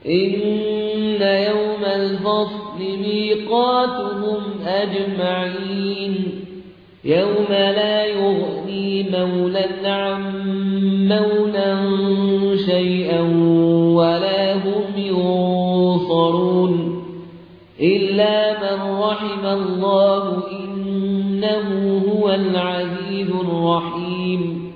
إن يوم الفصل ميقاتهم أجمعين يوم لا يغني مولى عن مولى شيئا ولا هم ينصرون إلا من رحم الله إنه هو العزيز الرحيم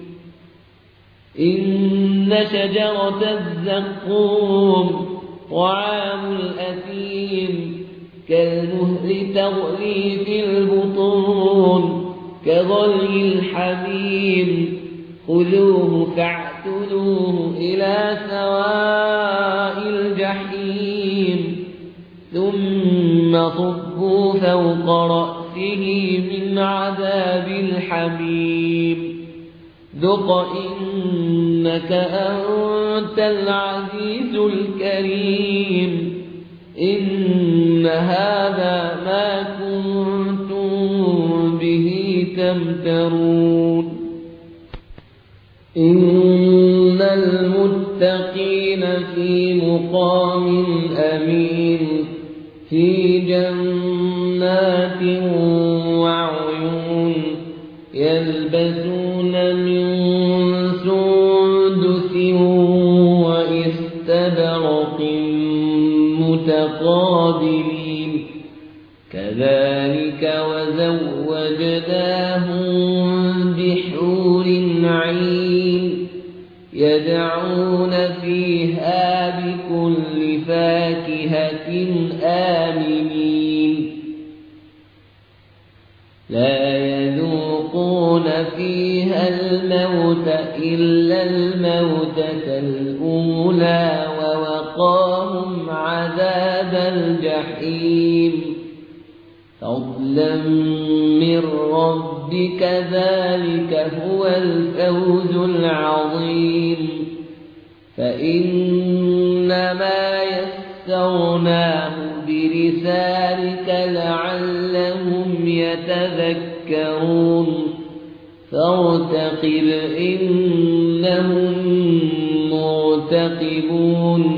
إن شجرة الزقوم طعام الأثيم كالمهل تغلي في البطون كغلي الحميم خذوه فاعتلوه إلى سواء الجحيم ثم صبوا فوق رأسه من عذاب الحميم ذق إنك أنت العزيز الكريم إن هذا ما كنتم به تمترون إن المتقين في مقام أمين في جنات وعيون يلبسون من سندس وإستبرق متقابلين كذلك وزوجناهم بحور عين يدعون فيها بكل فاكهة آمنين لا يذوقون فيها الموت إلا الموتة الأولى ووقاهم عذاب الجحيم فضلا من ربك ذلك هو الفوز العظيم فإنما يسرناه بلسانك لعلهم يتذكرون فارتقب إنهم مرتقبون